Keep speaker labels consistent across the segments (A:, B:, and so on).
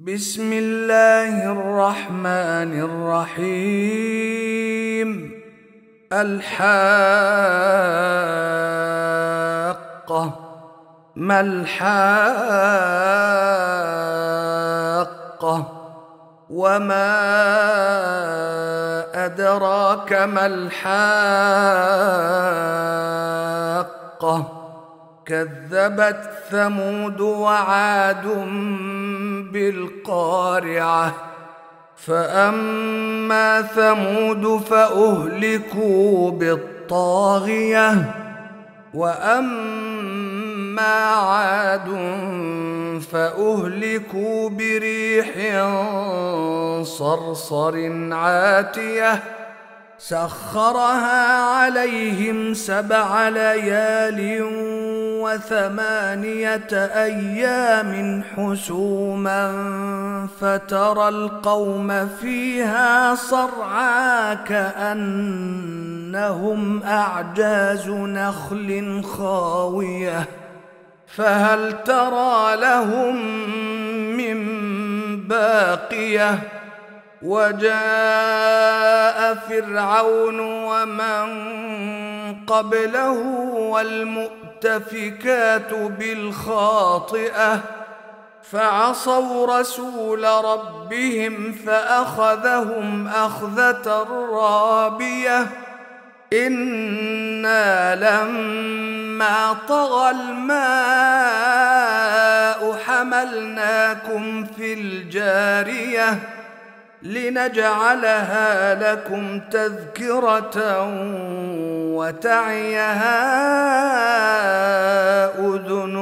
A: بسم الله الرحمن الرحيم. الحاقة. ما الحاقة؟ وما أدراك ما الحاقة؟ كذبت ثمود وعاد بالقارعة. فأما ثمود فأهلكوا بالطاغية، وأما عاد فأهلكوا بريح صرصر عاتية سخرها عليهم 7 ليال و8 أيام حسوما، فترى القوم فيها صرعى كأنهم أعجاز نخل خاوية، فهل ترى لهم من باقية؟ وجاء فرعون ومن قبله والمؤتفكات بالخاطئة، فعصوا رسول ربهم فأخذهم أخذة رابية. إنا لما طغى الماء حملناكم في الجارية لنجعلها لكم تذكرة وتعيها أذن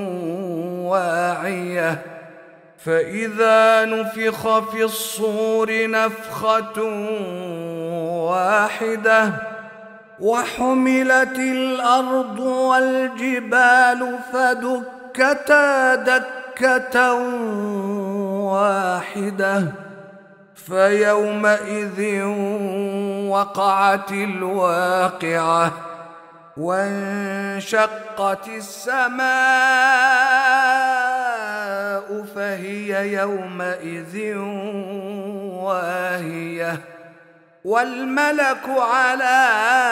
A: واعية. فإذا نفخ في الصور نفخة واحدة وحملت الأرض والجبال فدكتا دكة واحدة، فيومئذ وقعت الواقعة، وانشقت السماء فهي يومئذ واهية، والملك على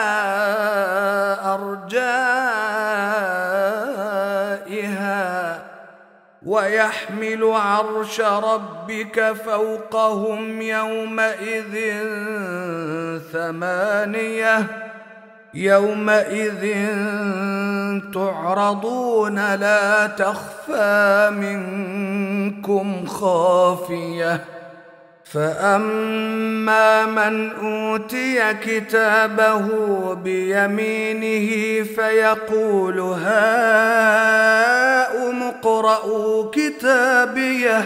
A: أرجائها، ويحمل عرش ربك فوقهم يومئذ 8. يومئذ تعرضون لا تخفى منكم خافية. فأما من أوتي كتابه بيمينه فيقول هاؤم اقرءوا كتابيه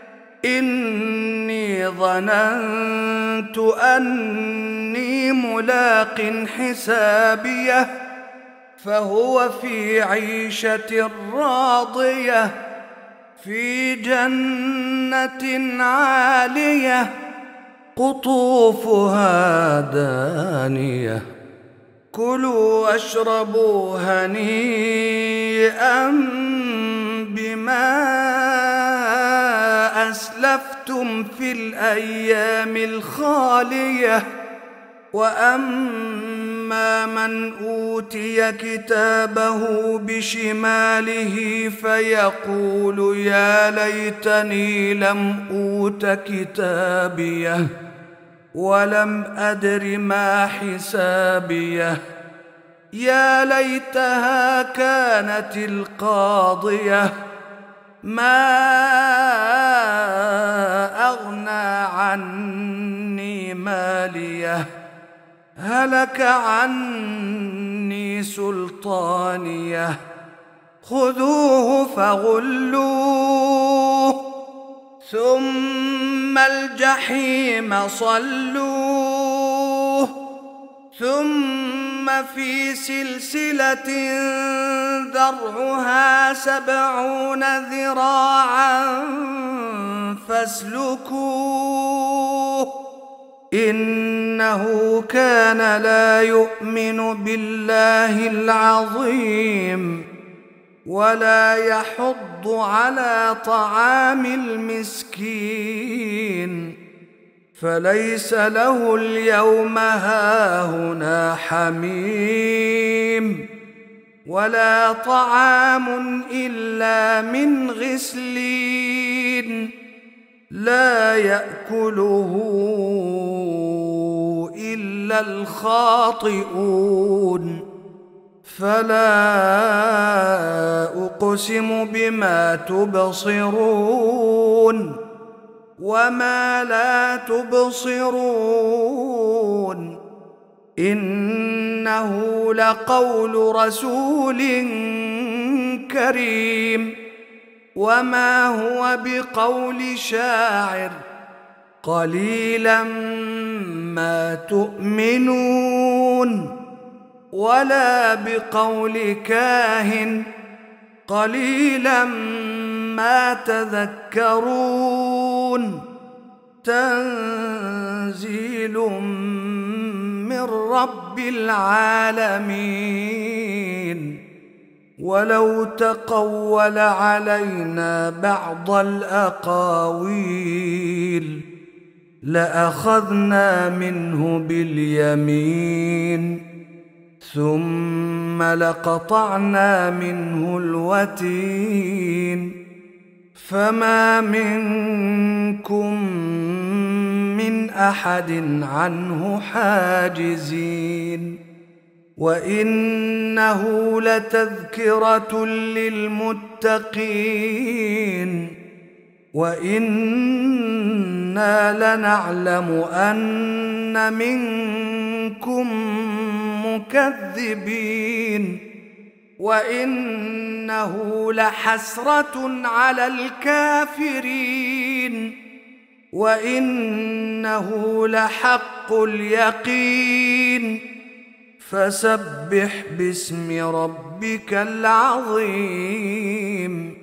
A: إني ظننت أني ملاق حسابيه، فهو في عيشة راضية في جنة عالية قطوفها دانية. كلوا واشربوا هنيئا بما أسلفتم في الأيام الخالية. وأما من أوتي كتابه بشماله فيقول يا ليتني لم أوت كتابيه ولم أدر ما حسابيه، يا ليتها كانت القاضية ما أغنى عني ماليه، هلك عني سلطانيه. خذوه فغلوه ثم الجحيم صلوه ثم في سلسلة ذرعها 70 ذراعا فاسلكوه، إنه كان لا يؤمن بالله العظيم ولا يحض على طعام المسكين فليس له اليوم هاهنا حميم ولا طعام إلا من غسلين لا يأكله إلا الخاطئون فلا أقسم بما تبصرون وما لا تبصرون إنه لقول رسول كريم وما هو بقول شاعر قليلا ما تؤمنون ولا بقول كاهن قليلا ما تذكرون تنزيل من رب العالمين ولو تقول علينا بعض الأقاويل لأخذنا منه باليمين ثم لقطعنا منه الوتين فما منكم من أحد عنه حاجزين وإنه لتذكرة للمتقين وإنا لنعلم أن منكم مكذبين وإنه لحسرة على الكافرين وإنه لحق اليقين فسبح باسم ربك العظيم